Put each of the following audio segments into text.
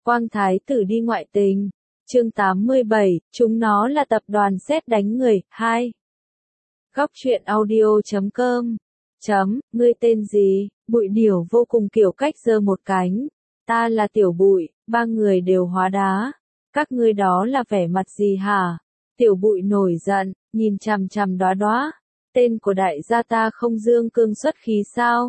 Quang Thái tử đi ngoại tình. Chương 87, chúng nó là tập đoàn sét đánh người. 2. Góc truyện audio.com. Ngươi tên gì? Bụi điểu vô cùng kiểu cách giơ một cánh. Ta là Tiểu Bụi, ba người đều hóa đá. Các ngươi đó là vẻ mặt gì hả? Tiểu Bụi nổi giận, nhìn chằm chằm Đóa Đóa. Tên của đại gia ta không dương cương xuất khí sao?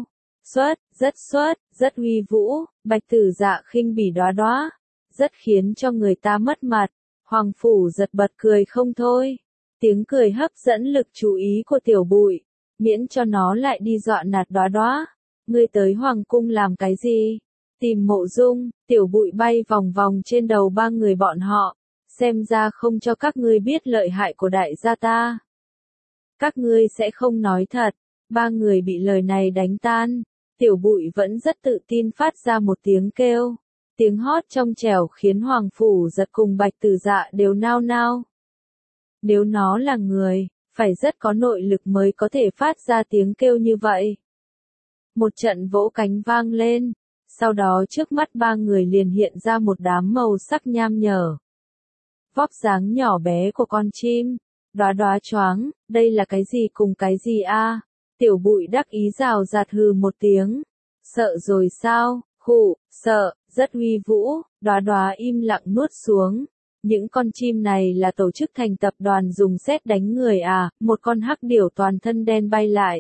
Xuất, rất uy vũ. Bạch Tử Dạ khinh bỉ Đóa Đóa, rất khiến cho người ta mất mặt. Hoàng Phủ giật bật cười không thôi. Tiếng cười hấp dẫn lực chú ý của Tiểu Bụi, miễn cho nó lại đi dọa nạt Đóa Đóa. Ngươi tới Hoàng cung làm cái gì? Tìm Mộ Dung. Tiểu Bụi bay vòng vòng trên đầu ba người bọn họ. Xem ra không cho các ngươi biết lợi hại của đại gia ta. Các ngươi sẽ không nói thật. Ba người bị lời này đánh tan. Tiểu Bụi vẫn rất tự tin phát ra một tiếng kêu. Tiếng hót trong trẻo khiến Hoàng Phủ giật cùng Bạch Tử Dạ đều nao nao. Nếu nó là người, phải rất có nội lực mới có thể phát ra tiếng kêu như vậy. Một trận vỗ cánh vang lên, sau đó trước mắt ba người liền hiện ra một đám màu sắc nham nhở. Vóc dáng nhỏ bé của con chim, Đóa Đóa choáng, đây là cái gì cùng cái gì a? Tiểu Bụi đắc ý rào rạt hừ một tiếng. Sợ rồi sao? Khụ, sợ, rất uy vũ. Đóa Đóa im lặng nuốt xuống. Những con chim này là tổ chức thành tập đoàn dùng sét đánh người à? Một con hắc điểu toàn thân đen bay lại,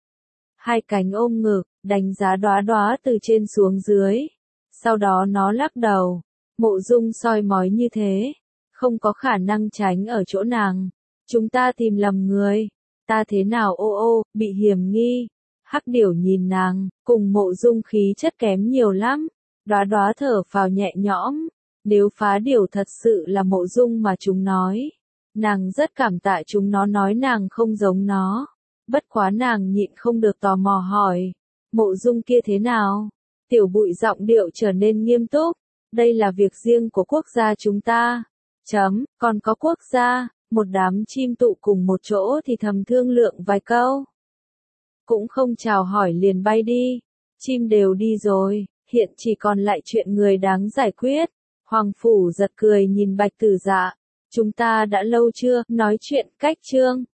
hai cánh ôm ngực, đánh giá Đóa Đóa từ trên xuống dưới. Sau đó nó lắc đầu. Mộ Dung soi mói như thế, không có khả năng tránh ở chỗ nàng. Chúng ta tìm lầm người. Ta thế nào bị hiểm nghi. Hắc điểu nhìn nàng, cùng Mộ Dung khí chất kém nhiều lắm. Đóa Đóa thở phào nhẹ nhõm. Nếu phá điểu thật sự là Mộ Dung mà chúng nói, nàng rất cảm tạ chúng nó nói nàng không giống nó. Bất quá nàng nhịn không được tò mò hỏi, Mộ Dung kia thế nào? Tiểu Bụi giọng điệu trở nên nghiêm túc. Đây là việc riêng của quốc gia chúng ta. Còn có quốc gia. Một đám chim tụ cùng một chỗ thì thầm thương lượng vài câu. Cũng không chào hỏi liền bay đi. Chim đều đi rồi, hiện chỉ còn lại chuyện người đáng giải quyết. Hoàng Phủ giật cười nhìn Bạch Tử Dạ. Chúng ta đã lâu chưa nói chuyện cách chương.